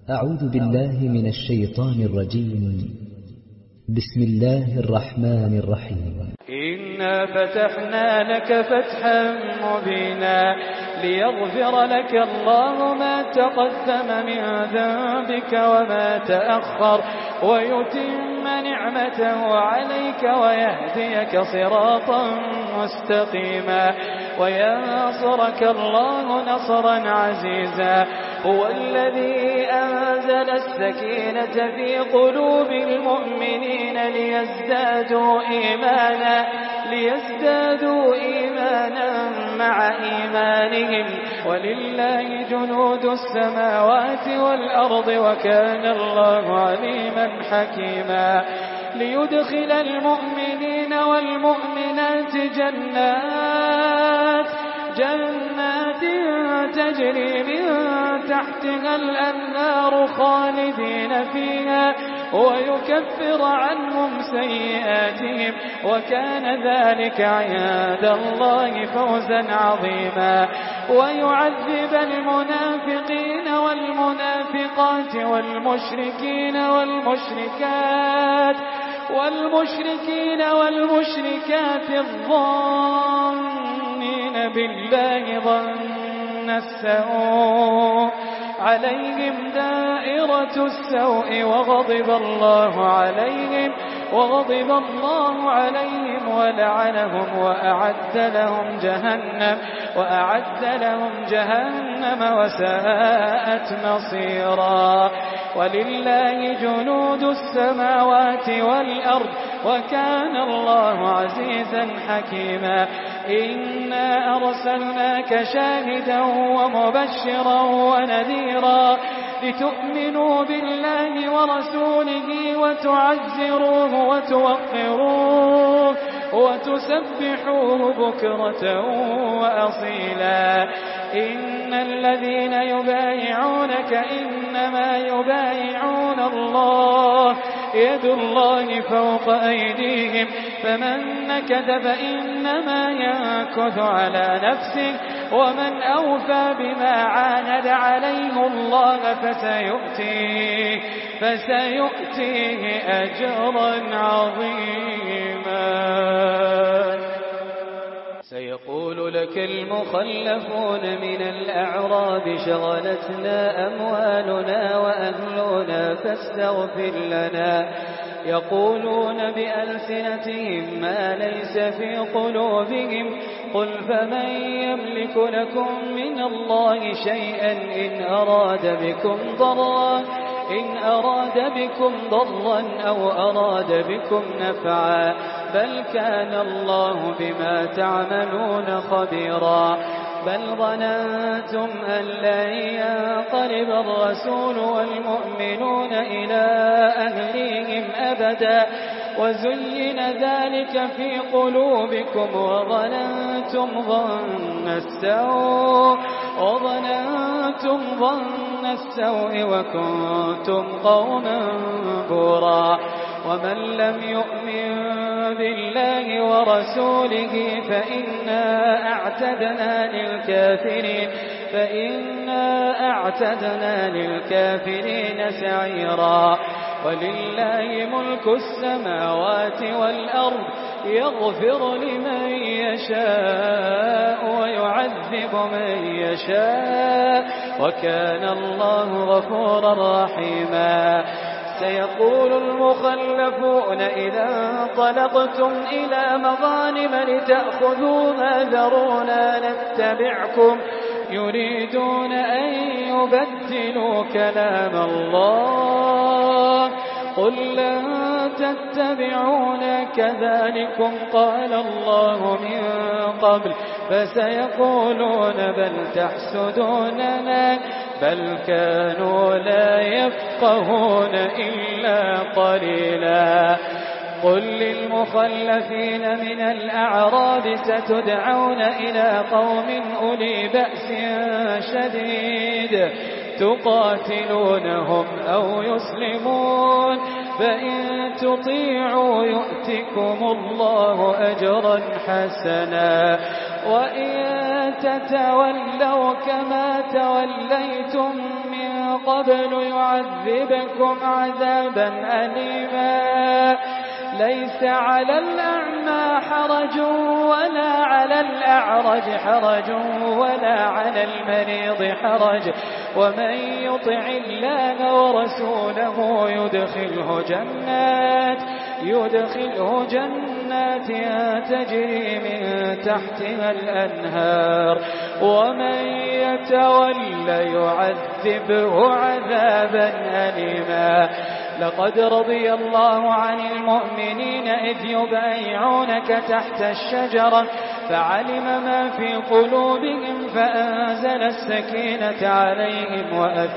أعوذ بالله من الشيطان الرجيم. بسم الله الرحمن الرحيم. إنا فتحنا لك فتحا مبينا ليغفر لك الله ما تقدم من ذنبك وما تأخر ويتم نعمته عليك ويهديك صراطا مستقيما وينصرك الله نصرا عزيزا. هو الذي أنزل السكينة في قلوب المؤمنين ليزدادوا إيمانا مع إيمانهم ولله جنود السماوات والأرض وكان الله عليما حكيما. ليدخل المؤمنين والمؤمنات جنات تجري من تحتها الأنهار خالدين فيها ويكفر عنهم سيئاتهم وكان ذلك عند الله فوزا عظيما. ويعذب المنافقين والمنافقات والمشركات الظانين بالله ظن السوء عليهم دائرة السوء وغضب الله عليهم ولعنهم وأعد لهم جهنم وساءت مصيرا. ولله جنود السماوات والأرض وكان الله عزيزا حكيما. إنا أرسلناك شاهدا ومبشرا ونذيرا لتؤمنوا بالله ورسوله وتعزروه وتوقروه وتسبحوه بكرة وأصيلا. إن الذين يبايعونك إنما يبايعون الله يد الله فوق أيديهم فمن نكث فإنما ينكث على نفسه ومن أوفى بما عاهد عليه الله فسيؤتيه أجرا عظيما. سيقول لك المخلفون من الأعراب شغلتنا أموالنا وأهلنا فاستغفر لنا يقولون بألسنتهم ما ليس في قلوبهم قل فمن يملك لكم من الله شيئا إن أراد بكم ضرا أو أراد بكم نفعا بل كان الله بما تعملون خبيرا. بل ظننتم أن لن ينقلب الرسول والمؤمنون إلى أهليهم أبدا وزين ذلك في قلوبكم وظننتم ظن السوء وكنتم قوما بورا. ومن لم يؤمن بالله ورسوله فإنا أعتدنا للكافرين سعيرا. ولله ملك السماوات والأرض يغفر لمن يشاء ويعذب من يشاء وكان الله غفورا رحيما. سيقول المخلفون إذا انطلقتم إلى مغانم لتأخذوها ذرونا نتبعكم يريدون أن يبدلوا كلام الله قل لن تتبعونا كذلكم قال الله من قبل فسيقولون بل تحسدوننا بل كانوا لا يفقهون إلا قليلا. قل للمخلفين من الأعراب ستدعون إلى قوم أولي بأس شديد تقاتلونهم أو يسلمون فإن تطيعوا يؤتكم الله أجرا حسنا وإن تتولوا كما توليتم من قبل يعذبكم عذابا أليما ليس على الأعمى حرج ولا على الأعرج حرج ولا على المريض حرج ومن يطع الله ورسوله يدخله جنات تجري من تحتها الأنهار ومن يتولى يعذبه عذابا أليما لقد رضي الله عن المؤمنين إذ يبايعونك تحت الشجرة فعلم ما في قلوبهم فأنزل السكينة عليهم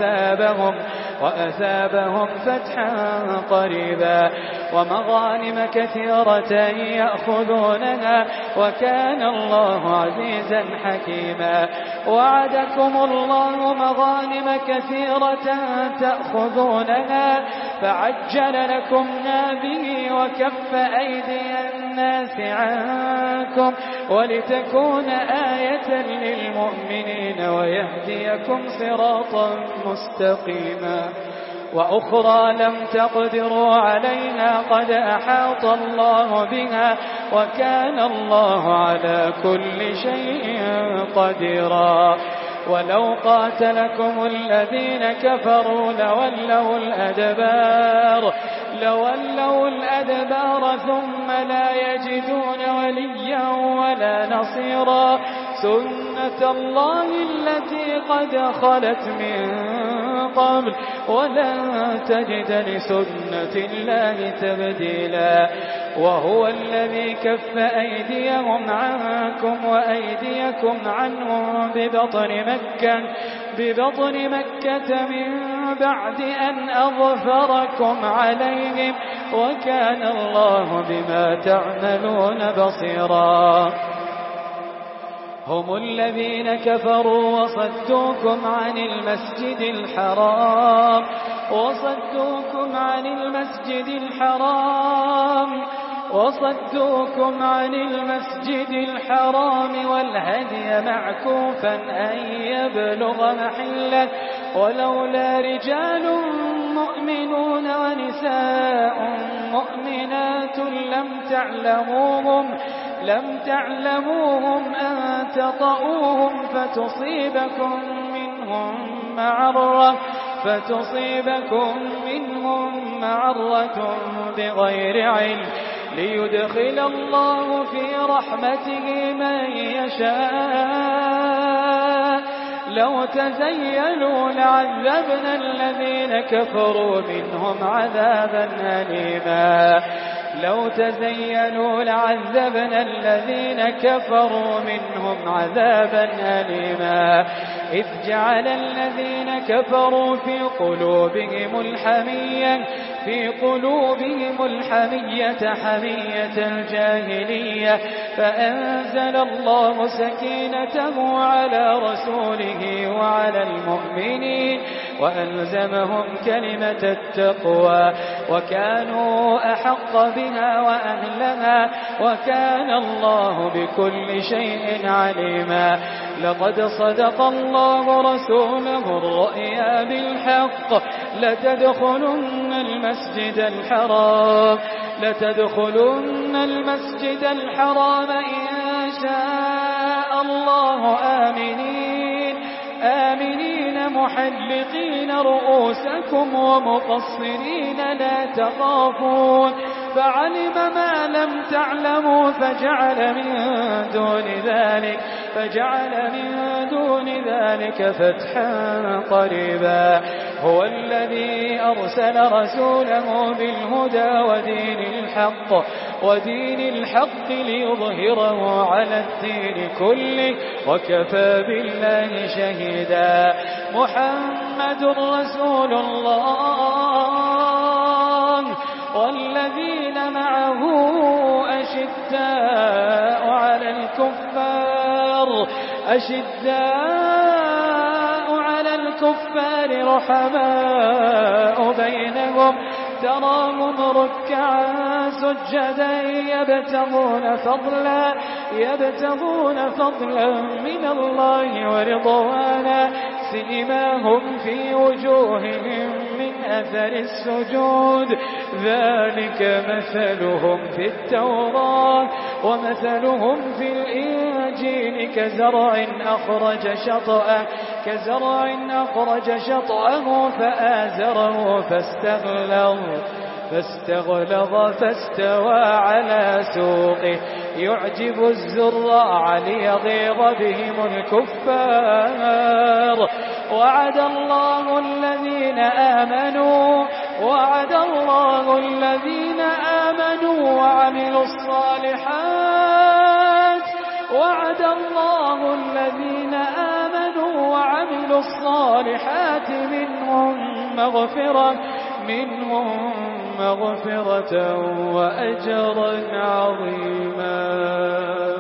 وأثابهم فتحا قريبا ومغانم كثيرة يأخذونها وكان الله عزيزا حكيما وعدكم الله مغانم كثيرة تأخذونها فعجل لكم هذه وكف أيدي الناس عنكم ولتكون آية للمؤمنين ويهديكم صراطا مستقيما وأخرى لم تقدروا عليها قد أحاط الله بها وكان الله على كل شيء قديرا ولو قاتلكم الذين كفروا لولوا الأدبار ثم لا يجدون وليا ولا نصيرا سنة الله التي قد خلت من قبل ولن تجد لسنة الله تبديلا وهو الذي كف أيديهم عنكم وأيديكم عنهم ببطن مكة من بعد أن أظفركم عليهم وكان الله بما تعملون بصيرا هم الذين كفروا وصدوكم عن المسجد الحرام والهدي معكوفا أن يبلغ محله ولولا رجال مؤمنون ونساء مؤمنات لم تعلموهم أن تطؤوهم فتصيبكم منهم معرة بغير علم ليدخل الله في رحمته من يشاء لو تزيلوا لعذبنا الذين كفروا منهم عذابا أليما إذ جعل الذين كفروا في قلوبهم الحمية حمية الجاهلية فأنزل الله سكينته على رسوله وعلى المؤمنين وألزمهم كلمة التقوى وكانوا أحق بها وأهلها وكان الله بكل شيء عليما لقد صدق الله رسوله الرؤيا بالحق لتدخلن المسجد الحرام إن شاء الله آمنين محلقين رؤوسكم ومقصرين لا تخافون فعلم ما لم تعلموا فجعل من دون ذلك فتحا قريبا هو الذي أرسل رسوله بالهدى ودين الحق ليظهره على الدين كله وكفى بالله شهيدا محمد رسول الله والذين معه أشداء على الكفار رحماء بينهم تراهم ركعا سجدا يبتغون فضلا من الله ورضوانا سيماهم في وجوههم من أثر السجود ذلك مثلهم في التوراة ومثلهم في الإنجيل كزرع أخرج شطأه فآزره فاستغلظ فاستوى على سوقه يعجب الزراع ليغيظ بهم الكفار وعد الله الذين آمنوا وعملوا الصالحات منهم مغفرة وأجرا عظيما.